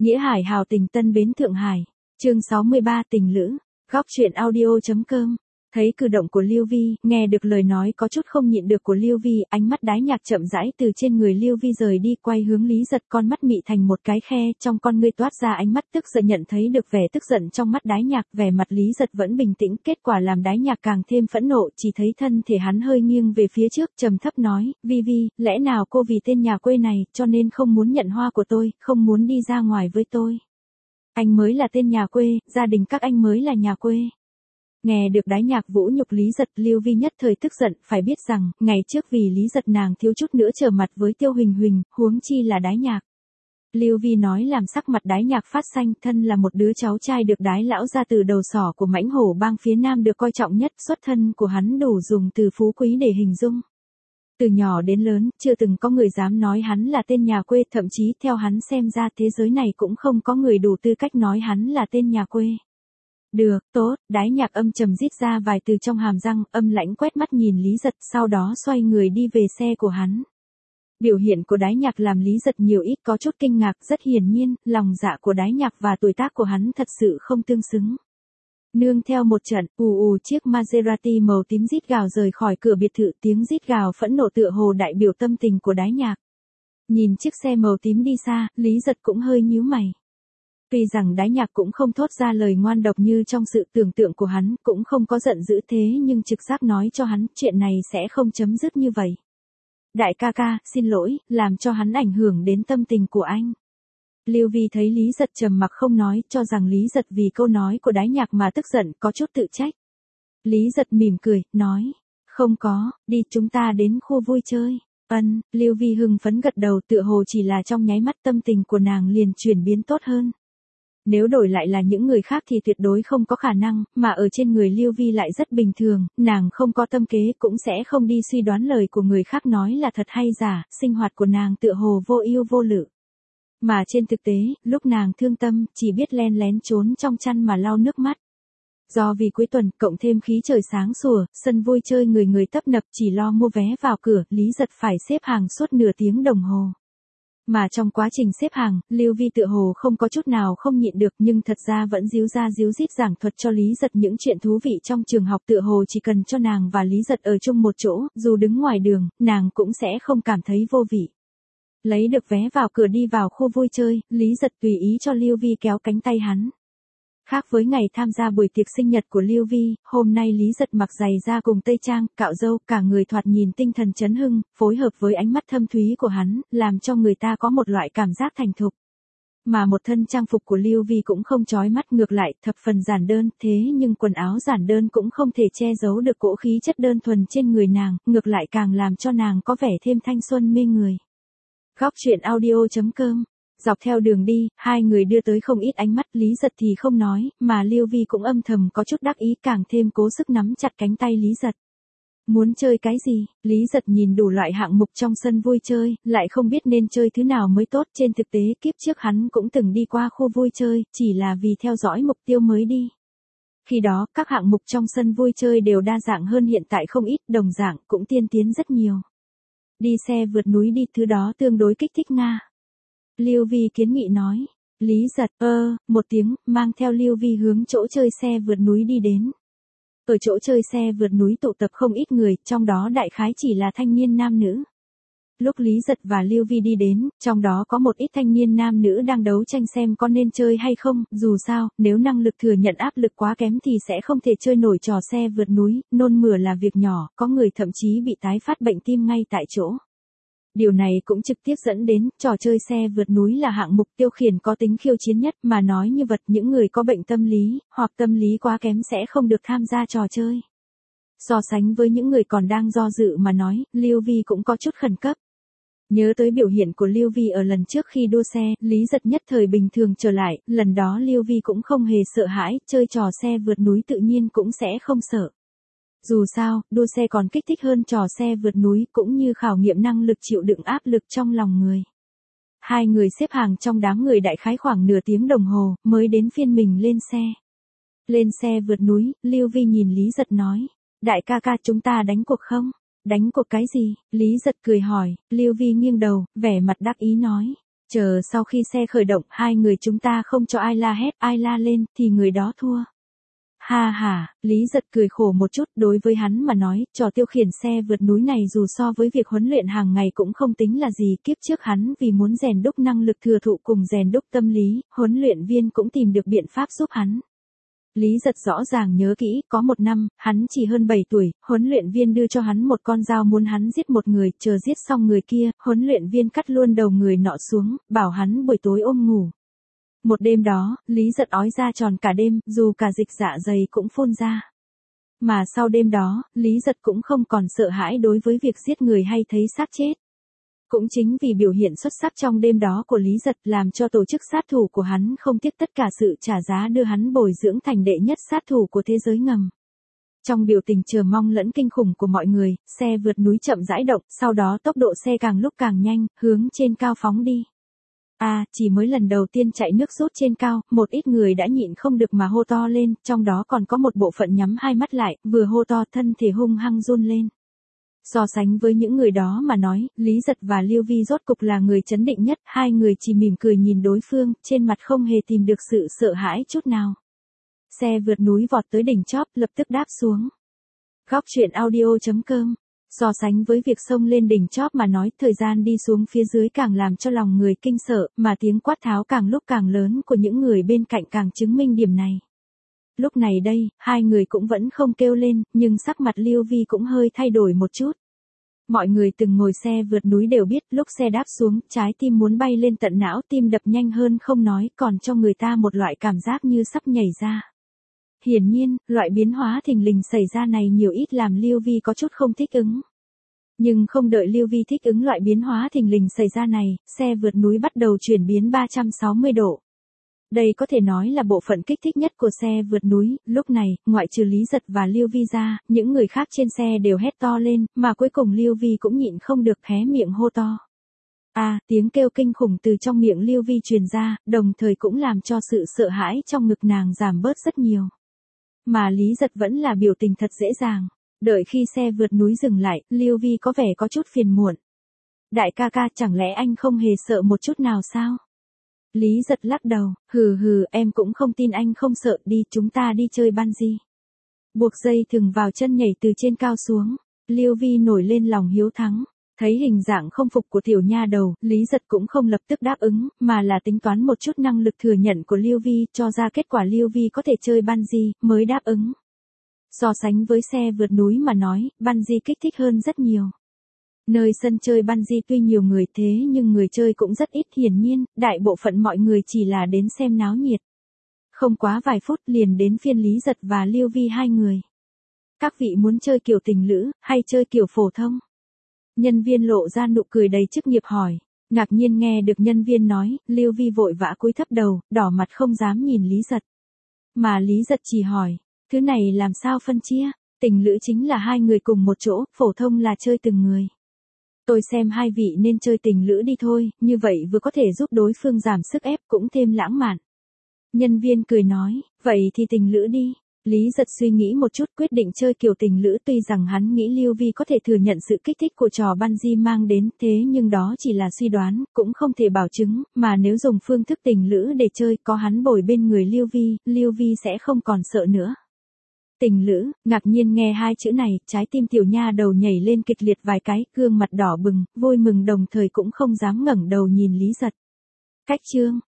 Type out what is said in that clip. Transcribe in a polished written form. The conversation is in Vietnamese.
Nghĩa Hải hào tình Tân Bến Thượng Hải. Chương 63 tình lữ. Góc truyện audio.com. Thấy cử động của Lưu Vi, nghe được lời nói có chút không nhịn được của Lưu Vi, ánh mắt Đái Nhạc chậm rãi từ trên người Lưu Vi rời đi, quay hướng Lý Giật, con mắt mị thành một cái khe, trong con ngươi toát ra ánh mắt tức giận. Nhận thấy được vẻ tức giận trong mắt Đái Nhạc, vẻ mặt Lý Giật vẫn bình tĩnh, kết quả làm Đái Nhạc càng thêm phẫn nộ, chỉ thấy thân thể hắn hơi nghiêng về phía trước, trầm thấp nói, Vi Vi, lẽ nào cô vì tên nhà quê này, cho nên không muốn nhận hoa của tôi, không muốn đi ra ngoài với tôi? Anh mới là tên nhà quê, gia đình các anh mới là nhà quê. Nghe được Đái Nhạc vũ nhục Lý Giật, Lưu Vi nhất thời tức giận, phải biết rằng, ngày trước vì Lý Giật nàng thiếu chút nữa trở mặt với Tiêu Huỳnh Huỳnh, huống chi là Đái Nhạc. Lưu Vi nói làm sắc mặt Đái Nhạc phát xanh, thân là một đứa cháu trai được Đái lão gia từ đầu sỏ của mãnh hổ bang phía Nam được coi trọng nhất, xuất thân của hắn đủ dùng từ phú quý để hình dung. Từ nhỏ đến lớn, chưa từng có người dám nói hắn là tên nhà quê, thậm chí theo hắn xem ra thế giới này cũng không có người đủ tư cách nói hắn là tên nhà quê. Được, tốt, Đái Nhạc âm trầm rít ra vài từ trong hàm răng, âm lãnh quét mắt nhìn Lý Giật, sau đó xoay người đi về xe của hắn. Biểu hiện của Đái Nhạc làm Lý Giật nhiều ít có chút kinh ngạc, rất hiển nhiên, lòng dạ của Đái Nhạc và tuổi tác của hắn thật sự không tương xứng. Nương theo một trận, chiếc Maserati màu tím rít gào rời khỏi cửa biệt thự, tiếng rít gào phẫn nộ tựa hồ đại biểu tâm tình của Đái Nhạc. Nhìn chiếc xe màu tím đi xa, Lý Giật cũng hơi nhíu mày. Tuy rằng Đái Nhạc cũng không thốt ra lời ngoan độc như trong sự tưởng tượng của hắn, cũng không có giận dữ thế, nhưng trực giác nói cho hắn, chuyện này sẽ không chấm dứt như vậy. Đại ca ca, xin lỗi, làm cho hắn ảnh hưởng đến tâm tình của anh. Lưu Vi thấy Lý Giật trầm mặc không nói, cho rằng Lý Giật vì câu nói của Đái Nhạc mà tức giận, có chút tự trách. Lý Giật mỉm cười, nói, không có, đi chúng ta đến khu vui chơi. Lưu Vi hưng phấn gật đầu, tựa hồ chỉ là trong nháy mắt tâm tình của nàng liền chuyển biến tốt hơn. Nếu đổi lại là những người khác thì tuyệt đối không có khả năng, mà ở trên người Lưu Vi lại rất bình thường, nàng không có tâm kế cũng sẽ không đi suy đoán lời của người khác nói là thật hay giả, sinh hoạt của nàng tựa hồ vô ưu vô lự. Mà trên thực tế, lúc nàng thương tâm, chỉ biết len lén trốn trong chăn mà lau nước mắt. Do vì cuối tuần, cộng thêm khí trời sáng sủa, sân vui chơi người người tấp nập, chỉ lo mua vé vào cửa, Lý Giật phải xếp hàng suốt nửa tiếng đồng hồ. Mà trong quá trình xếp hàng, Lưu Vi tựa hồ không có chút nào không nhịn được, nhưng thật ra vẫn díu ra díu dít giảng thuật cho Lý Giật những chuyện thú vị trong trường học, tựa hồ chỉ cần cho nàng và Lý Giật ở chung một chỗ, dù đứng ngoài đường, nàng cũng sẽ không cảm thấy vô vị. Lấy được vé vào cửa đi vào khu vui chơi, Lý Giật tùy ý cho Lưu Vi kéo cánh tay hắn. Khác với ngày tham gia buổi tiệc sinh nhật của Lưu Vi, hôm nay Lý Giật mặc giày da cùng tây trang, cạo râu, cả người thoạt nhìn tinh thần chấn hưng, phối hợp với ánh mắt thâm thúy của hắn, làm cho người ta có một loại cảm giác thành thục. Mà một thân trang phục của Lưu Vi cũng không chói mắt, ngược lại, thập phần giản đơn, thế nhưng quần áo giản đơn cũng không thể che giấu được cỗ khí chất đơn thuần trên người nàng, ngược lại càng làm cho nàng có vẻ thêm thanh xuân mê người. Góc truyện audio.com. Dọc theo đường đi, hai người đưa tới không ít ánh mắt, Lý Giật thì không nói, mà Lưu Vi cũng âm thầm có chút đắc ý, càng thêm cố sức nắm chặt cánh tay Lý Giật. Muốn chơi cái gì? Lý Giật nhìn đủ loại hạng mục trong sân vui chơi, lại không biết nên chơi thứ nào mới tốt, trên thực tế kiếp trước hắn cũng từng đi qua khu vui chơi, chỉ là vì theo dõi mục tiêu mới đi. Khi đó, các hạng mục trong sân vui chơi đều đa dạng hơn hiện tại không ít, đồng dạng cũng tiên tiến rất nhiều. Đi xe vượt núi đi, thứ đó tương đối kích thích Nga. Lưu Vi kiến nghị nói. Lý Giật, một tiếng, mang theo Lưu Vi hướng chỗ chơi xe vượt núi đi đến. Ở chỗ chơi xe vượt núi tụ tập không ít người, trong đó đại khái chỉ là thanh niên nam nữ. Lúc Lý Giật và Lưu Vi đi đến, trong đó có một ít thanh niên nam nữ đang đấu tranh xem có nên chơi hay không, dù sao, nếu năng lực thừa nhận áp lực quá kém thì sẽ không thể chơi nổi trò xe vượt núi, nôn mửa là việc nhỏ, có người thậm chí bị tái phát bệnh tim ngay tại chỗ. Điều này cũng trực tiếp dẫn đến, trò chơi xe vượt núi là hạng mục tiêu khiển có tính khiêu chiến nhất, mà nói như vật những người có bệnh tâm lý, hoặc tâm lý quá kém sẽ không được tham gia trò chơi. So sánh với những người còn đang do dự mà nói, Lưu Vi cũng có chút khẩn cấp. Nhớ tới biểu hiện của Lưu Vi ở lần trước khi đua xe, Lý Giật nhất thời bình thường trở lại, lần đó Lưu Vi cũng không hề sợ hãi, chơi trò xe vượt núi tự nhiên cũng sẽ không sợ. Dù sao, đua xe còn kích thích hơn trò xe vượt núi, cũng như khảo nghiệm năng lực chịu đựng áp lực trong lòng người. Hai người xếp hàng trong đám người đại khái khoảng nửa tiếng đồng hồ, mới đến phiên mình lên xe. Lên xe vượt núi, Lưu Vi nhìn Lý Giật nói, đại ca ca chúng ta đánh cuộc không? Đánh cuộc cái gì? Lý Giật cười hỏi, Lưu Vi nghiêng đầu, vẻ mặt đắc ý nói, Chờ sau khi xe khởi động, hai người chúng ta không cho ai la hét, ai la lên, thì người đó thua. Ha ha, Lý Giật cười khổ một chút, đối với hắn mà nói, trò tiêu khiển xe vượt núi này dù so với việc huấn luyện hàng ngày cũng không tính là gì, kiếp trước hắn vì muốn rèn đúc năng lực thừa thụ cùng rèn đúc tâm lý, huấn luyện viên cũng tìm được biện pháp giúp hắn. Lý Giật rõ ràng nhớ kỹ, có một năm, hắn chỉ hơn 7 tuổi, huấn luyện viên đưa cho hắn một con dao muốn hắn giết một người, chờ giết xong người kia, huấn luyện viên cắt luôn đầu người nọ xuống, bảo hắn buổi tối ôm ngủ. Một đêm đó, Lý Giật ói ra tròn cả đêm, dù cả dịch dạ dày cũng phun ra. Mà sau đêm đó, Lý Giật cũng không còn sợ hãi đối với việc giết người hay thấy xác chết. Cũng chính vì biểu hiện xuất sắc trong đêm đó của Lý Giật làm cho tổ chức sát thủ của hắn không tiếc tất cả sự trả giá đưa hắn bồi dưỡng thành đệ nhất sát thủ của thế giới ngầm. Trong biểu tình chờ mong lẫn kinh khủng của mọi người, xe vượt núi chậm rãi động, sau đó tốc độ xe càng lúc càng nhanh, hướng trên cao phóng đi. Chỉ mới lần đầu tiên chạy nước rút trên cao, một ít người đã nhịn không được mà hô to lên, trong đó còn có một bộ phận nhắm hai mắt lại, vừa hô to thân thể hung hăng run lên. So sánh với những người đó mà nói, Lý Giật và Lưu Vi rốt cục là người trấn định nhất, hai người chỉ mỉm cười nhìn đối phương, trên mặt không hề tìm được sự sợ hãi chút nào. Xe vượt núi vọt tới đỉnh chóp, lập tức đáp xuống. Góc truyện audio.com. So sánh với việc xông lên đỉnh chóp mà nói, thời gian đi xuống phía dưới càng làm cho lòng người kinh sợ, mà tiếng quát tháo càng lúc càng lớn của những người bên cạnh càng chứng minh điểm này. Lúc này đây, hai người cũng vẫn không kêu lên, nhưng sắc mặt Lưu Vi cũng hơi thay đổi một chút. Mọi người từng ngồi xe vượt núi đều biết, lúc xe đáp xuống, trái tim muốn bay lên tận não, tim đập nhanh hơn không nói, còn cho người ta một loại cảm giác như sắp nhảy ra. Hiển nhiên, loại biến hóa thình lình xảy ra này nhiều ít làm Lưu Vi có chút không thích ứng. Nhưng không đợi Lưu Vi thích ứng loại biến hóa thình lình xảy ra này, xe vượt núi bắt đầu chuyển biến 360 độ. Đây có thể nói là bộ phận kích thích nhất của xe vượt núi, lúc này, ngoại trừ Lý Giật và Lưu Vi ra, những người khác trên xe đều hét to lên, mà cuối cùng Lưu Vi cũng nhịn không được hé miệng hô to. Tiếng kêu kinh khủng từ trong miệng Lưu Vi truyền ra, đồng thời cũng làm cho sự sợ hãi trong ngực nàng giảm bớt rất nhiều. Mà Lý Giật vẫn là biểu tình thật dễ dàng. Đợi khi xe vượt núi dừng lại, Lưu Vi có vẻ có chút phiền muộn. Đại ca ca, chẳng lẽ anh không hề sợ một chút nào sao? Lý Giật lắc đầu, hừ, em cũng không tin anh không sợ, đi chúng ta đi chơi bungee. Buộc dây thừng vào chân nhảy từ trên cao xuống. Lưu Vi nổi lên lòng hiếu thắng. Thấy hình dạng không phục của tiểu nha đầu, Lý Giật cũng không lập tức đáp ứng, mà là tính toán một chút năng lực thừa nhận của Lưu Vi, cho ra kết quả Lưu Vi có thể chơi bungee, mới đáp ứng. So sánh với xe vượt núi mà nói, bungee kích thích hơn rất nhiều. Nơi sân chơi bungee tuy nhiều người thế nhưng người chơi cũng rất ít, hiển nhiên, đại bộ phận mọi người chỉ là đến xem náo nhiệt. Không quá vài phút liền đến phiên Lý Giật và Lưu Vi hai người. Các vị muốn chơi kiểu tình lữ, hay chơi kiểu phổ thông? Nhân viên lộ ra nụ cười đầy chức nghiệp hỏi. Ngạc nhiên nghe được nhân viên nói, Lưu Vi vội vã cúi thấp đầu, đỏ mặt không dám nhìn Lý Giật. Mà Lý Giật chỉ hỏi, thứ này làm sao phân chia? Tình lữ chính là hai người cùng một chỗ, phổ thông là chơi từng người. Tôi xem hai vị nên chơi tình lữ đi thôi, như vậy vừa có thể giúp đối phương giảm sức ép cũng thêm lãng mạn. Nhân viên cười nói, vậy thì tình lữ đi. Lý Giật suy nghĩ một chút quyết định chơi kiểu tình lữ, tuy rằng hắn nghĩ Lưu Vi có thể thừa nhận sự kích thích của trò bungee mang đến, thế nhưng đó chỉ là suy đoán, cũng không thể bảo chứng, mà nếu dùng phương thức tình lữ để chơi, có hắn bồi bên người Lưu Vi sẽ không còn sợ nữa. Tình lữ, ngạc nhiên nghe hai chữ này, trái tim tiểu nha đầu nhảy lên kịch liệt vài cái, gương mặt đỏ bừng, vui mừng đồng thời cũng không dám ngẩng đầu nhìn Lý Giật. Cách chương